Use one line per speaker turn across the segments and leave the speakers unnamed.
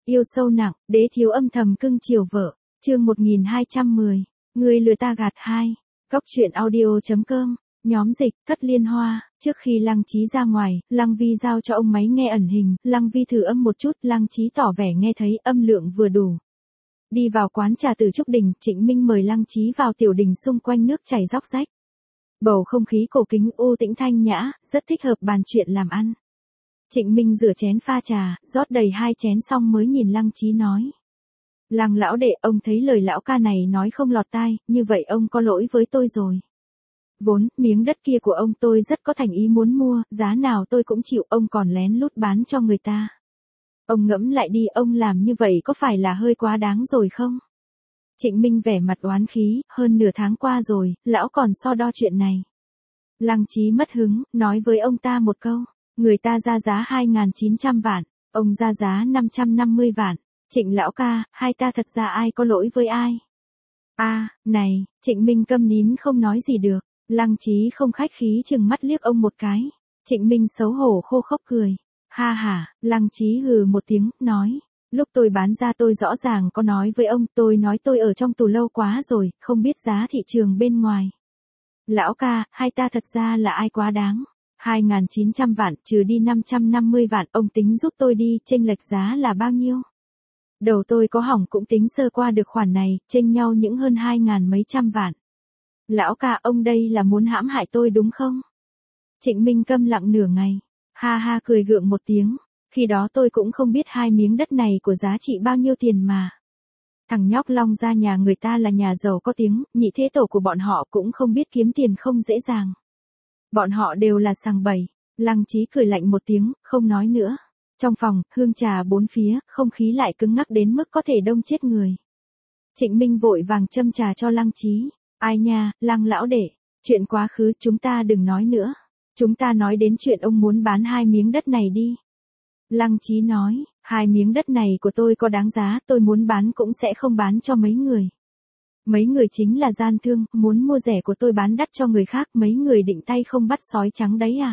Yêu sâu nặng, đế thiếu âm thầm cưng chiều vợ. Chương 1210. Người lừa ta gạt 2. Góc truyện audio.com. Nhóm dịch, Cất Liên Hoa. Trước khi Lăng Chí ra ngoài, Lăng Vi giao cho ông máy nghe ẩn hình, Lăng Vi thử âm một chút, Lăng Chí tỏ vẻ nghe thấy, âm lượng vừa đủ. Đi vào quán trà Từ Trúc Đình, Trịnh Minh mời Lăng Chí vào tiểu đình xung quanh nước chảy róc rách. Bầu không khí cổ kính u tĩnh thanh nhã, rất thích hợp bàn chuyện làm ăn. Trịnh Minh rửa chén pha trà, rót đầy 2 chén xong mới nhìn Lăng Chí nói. Lăng lão đệ, ông thấy lời lão ca này nói không lọt tai, như vậy ông có lỗi với tôi rồi. Vốn, miếng đất kia của ông tôi rất có thành ý muốn mua, giá nào tôi cũng chịu, ông còn lén lút bán cho người ta. Ông ngẫm lại đi, ông làm như vậy có phải là hơi quá đáng rồi không? Trịnh Minh vẻ mặt oán khí, hơn nửa tháng qua rồi, lão còn so đo chuyện này. Lăng Chí mất hứng, nói với ông ta một câu, người ta ra giá 2.900 vạn, ông ra giá 550 vạn. Trịnh lão ca, hai ta thật ra ai có lỗi với ai? Này, Trịnh Minh câm nín không nói gì được. Lăng Chí không khách khí chừng mắt liếc ông một cái. Trịnh Minh xấu hổ khô khốc cười. Ha ha, Lăng Chí hừ một tiếng, nói. Lúc tôi bán ra tôi rõ ràng có nói với ông, tôi nói tôi ở trong tù lâu quá rồi, không biết giá thị trường bên ngoài. Lão ca, hai ta thật ra là ai quá đáng. 2.900 vạn trừ đi 550 vạn, ông tính giúp tôi đi, chênh lệch giá là bao nhiêu? Đầu tôi có hỏng cũng tính sơ qua được khoản này, chênh nhau những hơn 2.000 mấy trăm vạn. Lão ca, ông đây là muốn hãm hại tôi đúng không? Trịnh Minh câm lặng nửa ngày. Ha ha cười gượng một tiếng. Khi đó tôi cũng không biết 2 miếng đất này của giá trị bao nhiêu tiền mà. Thằng nhóc Long ra nhà người ta là nhà giàu có tiếng, nhị thế tổ của bọn họ cũng không biết kiếm tiền không dễ dàng. Bọn họ đều là sằng bầy. Lăng Chí cười lạnh một tiếng, không nói nữa. Trong phòng, hương trà bốn phía, không khí lại cứng ngắc đến mức có thể đông chết người. Trịnh Minh vội vàng châm trà cho Lăng Chí. Ai nha, Lăng lão đệ, chuyện quá khứ chúng ta đừng nói nữa. Chúng ta nói đến chuyện ông muốn bán 2 miếng đất này đi. Lăng Chí nói, 2 miếng đất này của tôi có đáng giá, tôi muốn bán cũng sẽ không bán cho mấy người. Mấy người chính là gian thương, muốn mua rẻ của tôi bán đắt cho người khác, mấy người định tay không bắt sói trắng đấy à.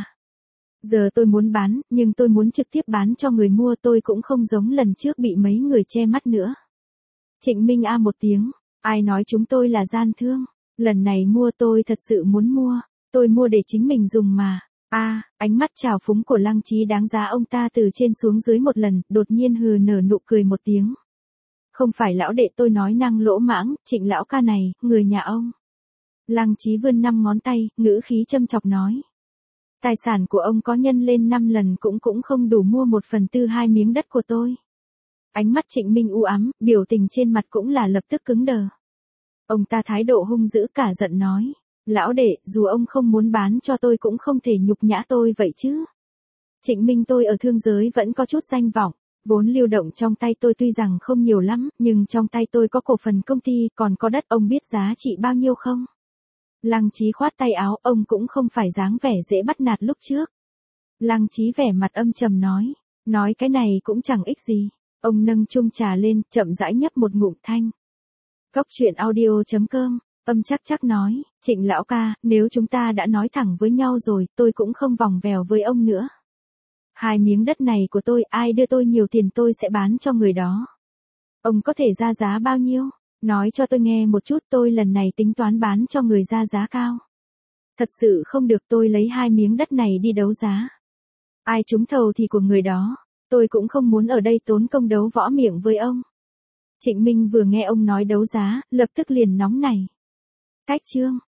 Giờ tôi muốn bán, nhưng tôi muốn trực tiếp bán cho người mua, tôi cũng không giống lần trước bị mấy người che mắt nữa. Trịnh Minh một tiếng, ai nói chúng tôi là gian thương, lần này mua tôi thật sự muốn mua, tôi mua để chính mình dùng mà. Ánh mắt trào phúng của Lăng Chí đáng giá ông ta từ trên xuống dưới một lần, đột nhiên hừ nở nụ cười một tiếng. Không phải lão đệ tôi nói năng lỗ mãng, Trịnh lão ca này, người nhà ông. Lăng Chí vươn 5 ngón tay, ngữ khí châm chọc nói. Tài sản của ông có nhân lên 5 lần cũng không đủ mua 1/4 2 miếng đất của tôi. Ánh mắt Trịnh Minh u ám, biểu tình trên mặt cũng là lập tức cứng đờ. Ông ta thái độ hung dữ cả giận nói. Lão đệ, dù ông không muốn bán cho tôi cũng không thể nhục nhã tôi vậy chứ. Trịnh Minh tôi ở thương giới vẫn có chút danh vọng. Vốn lưu động trong tay tôi tuy rằng không nhiều lắm, nhưng trong tay tôi có cổ phần công ty, còn có đất, ông biết giá trị bao nhiêu không? Lăng Chí khoát tay áo, ông cũng không phải dáng vẻ dễ bắt nạt lúc trước. Lăng Chí vẻ mặt âm trầm nói cái này cũng chẳng ích gì. Ông nâng chung trà lên, chậm rãi nhấp một ngụm thanh. Góc truyện audio.com, âm chắc nói, Trịnh lão ca, nếu chúng ta đã nói thẳng với nhau rồi, tôi cũng không vòng vèo với ông nữa. 2 miếng đất này của tôi, ai đưa tôi nhiều tiền tôi sẽ bán cho người đó. Ông có thể ra giá bao nhiêu? Nói cho tôi nghe một chút, tôi lần này tính toán bán cho người ra giá cao. Thật sự không được, tôi lấy 2 miếng đất này đi đấu giá. Ai trúng thầu thì của người đó, tôi cũng không muốn ở đây tốn công đấu võ miệng với ông. Trịnh Minh vừa nghe ông nói đấu giá, lập tức liền nóng nảy. Cách chương.